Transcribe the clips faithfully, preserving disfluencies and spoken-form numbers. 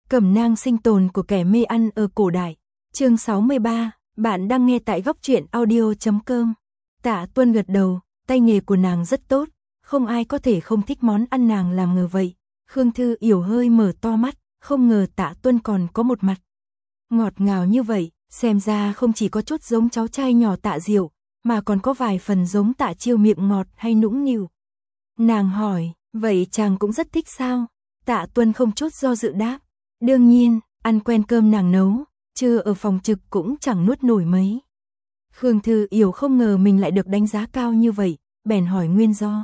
Cẩm nang sinh tồn của kẻ mê ăn ở cổ đại. Chương sáu mươi ba, bạn đang nghe tại góc truyện audio chấm com. Tạ Tuân gật đầu, tay nghề của nàng rất tốt, không ai có thể không thích món ăn nàng làm ngờ vậy. Khương Thư Yểu hơi mở to mắt, không ngờ Tạ Tuân còn có một mặt ngọt ngào như vậy, xem ra không chỉ có chút giống cháu trai nhỏ Tạ Diệu, mà còn có vài phần giống Tạ Chiêu miệng ngọt hay nũng nịu. Nàng hỏi, vậy chàng cũng rất thích sao? Tạ Tuân không chút do dự đáp, đương nhiên, ăn quen cơm nàng nấu, chưa ở phòng trực cũng chẳng nuốt nổi mấy. Khương Thư Yểu không ngờ mình lại được đánh giá cao như vậy, bèn hỏi nguyên do.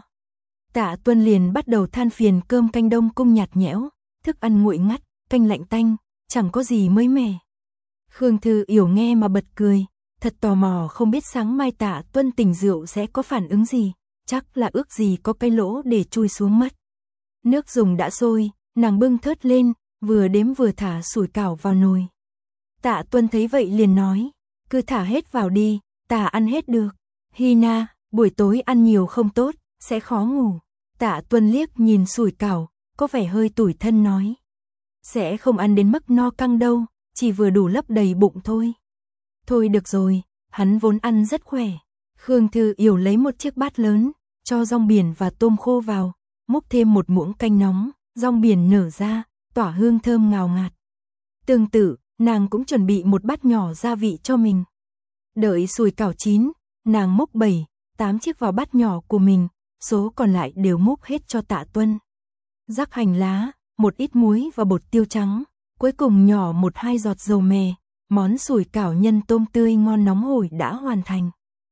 Tạ Tuân liền bắt đầu than phiền cơm canh Đông Cung nhạt nhẽo, thức ăn nguội ngắt, canh lạnh tanh, chẳng có gì mới mẻ. Khương Thư Yểu nghe mà bật cười, thật tò mò không biết sáng mai Tạ Tuân tỉnh rượu sẽ có phản ứng gì, chắc là ước gì có cái lỗ để chui xuống mất. Nước dùng đã sôi, nàng bưng thớt lên, vừa đếm vừa thả sủi cảo vào nồi. Tạ Tuân thấy vậy liền nói, cứ thả hết vào đi, ta ăn hết được. Hi na, buổi tối ăn nhiều không tốt, sẽ khó ngủ. Tạ Tuân liếc nhìn sủi cảo, có vẻ hơi tủi thân nói, sẽ không ăn đến mức no căng đâu, chỉ vừa đủ lấp đầy bụng thôi. Thôi được rồi, hắn vốn ăn rất khỏe. Khương Thư Yểu lấy một chiếc bát lớn, cho rong biển và tôm khô vào, múc thêm một muỗng canh nóng, rong biển nở ra, tỏa hương thơm ngào ngạt. Tương tự, nàng cũng chuẩn bị một bát nhỏ gia vị cho mình. Đợi sủi cảo chín, nàng múc bảy, tám chiếc vào bát nhỏ của mình, số còn lại đều múc hết cho Tạ Tuân. Rắc hành lá, một ít muối và bột tiêu trắng, cuối cùng nhỏ một hai giọt dầu mè, món sủi cảo nhân tôm tươi ngon nóng hổi đã hoàn thành.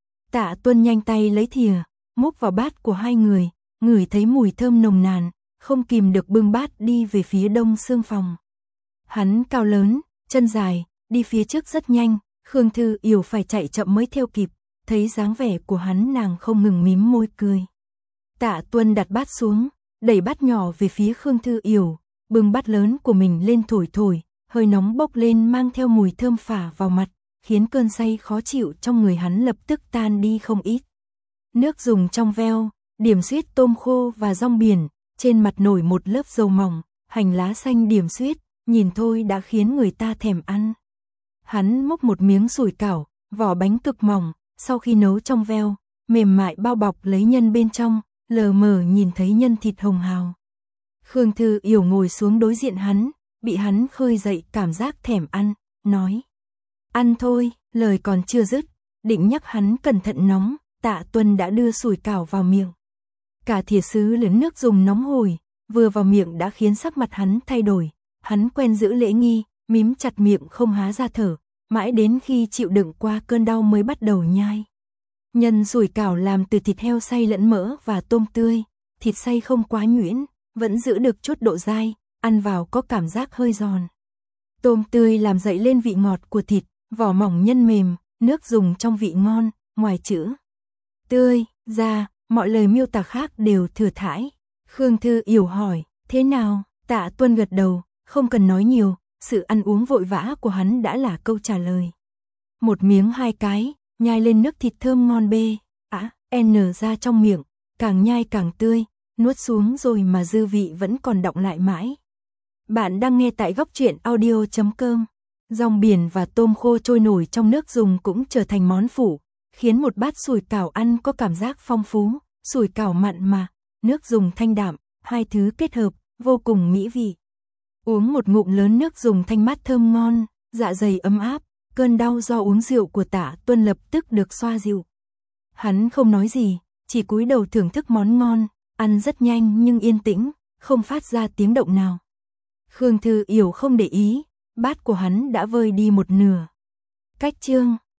Tạ Tuân nhanh tay lấy thìa, múc vào bát của hai người, ngửi thấy mùi thơm nồng nàn, không kìm được bưng bát đi về phía đông xương phòng. Hắn cao lớn, chân dài, đi phía trước rất nhanh, Khương Thư Yểu phải chạy chậm mới theo kịp, thấy dáng vẻ của hắn nàng không ngừng mím môi cười. Tạ Tuân đặt bát xuống, đẩy bát nhỏ về phía Khương Thư Yểu, bưng bát lớn của mình lên thổi thổi, hơi nóng bốc lên mang theo mùi thơm phả vào mặt, khiến cơn say khó chịu trong người hắn lập tức tan đi không ít. Nước dùng trong veo, điểm xuyết tôm khô và rong biển, trên mặt nổi một lớp dầu mỏng, hành lá xanh điểm xuyết, nhìn thôi đã khiến người ta thèm ăn. Hắn múc một miếng sủi cảo, vỏ bánh cực mỏng, sau khi nấu trong veo, mềm mại bao bọc lấy nhân bên trong, lờ mờ nhìn thấy nhân thịt hồng hào. Khương Thư Yểu ngồi xuống đối diện hắn, bị hắn khơi dậy cảm giác thèm ăn, nói, ăn thôi, lời còn chưa dứt, định nhắc hắn cẩn thận nóng, Tạ Tuân đã đưa sủi cảo vào miệng. Cả thìa sứ lớn nước dùng nóng hổi, vừa vào miệng đã khiến sắc mặt hắn thay đổi, hắn quen giữ lễ nghi, mím chặt miệng không há ra thở, mãi đến khi chịu đựng qua cơn đau mới bắt đầu nhai. Nhân sủi cảo làm từ thịt heo xay lẫn mỡ và tôm tươi, thịt xay không quá nhuyễn, vẫn giữ được chút độ dai, ăn vào có cảm giác hơi giòn. Tôm tươi làm dậy lên vị ngọt của thịt, vỏ mỏng nhân mềm, nước dùng trong vị ngon, ngoài chữ tươi ra, mọi lời miêu tả khác đều thừa thãi. Khương Thư Yểu hỏi, thế nào? Tạ Tuân gật đầu, không cần nói nhiều, sự ăn uống vội vã của hắn đã là câu trả lời. Một miếng hai cái, nhai lên nước thịt thơm ngon bê, á, à, n ra trong miệng, càng nhai càng tươi, nuốt xuống rồi mà dư vị vẫn còn đọng lại mãi. Bạn đang nghe tại góc truyện audio chấm com. Rong biển và tôm khô trôi nổi trong nước dùng cũng trở thành món phụ, khiến một bát sủi cảo ăn có cảm giác phong phú, sủi cảo mặn mà, nước dùng thanh đạm, hai thứ kết hợp, vô cùng mỹ vị. Uống một ngụm lớn nước dùng thanh mát thơm ngon, dạ dày ấm áp, cơn đau do uống rượu của Tạ Tuân lập tức được xoa dịu. Hắn không nói gì, chỉ cúi đầu thưởng thức món ngon, ăn rất nhanh nhưng yên tĩnh, không phát ra tiếng động nào. Khương Thư Yểu không để ý, bát của hắn đã vơi đi một nửa. Cách chương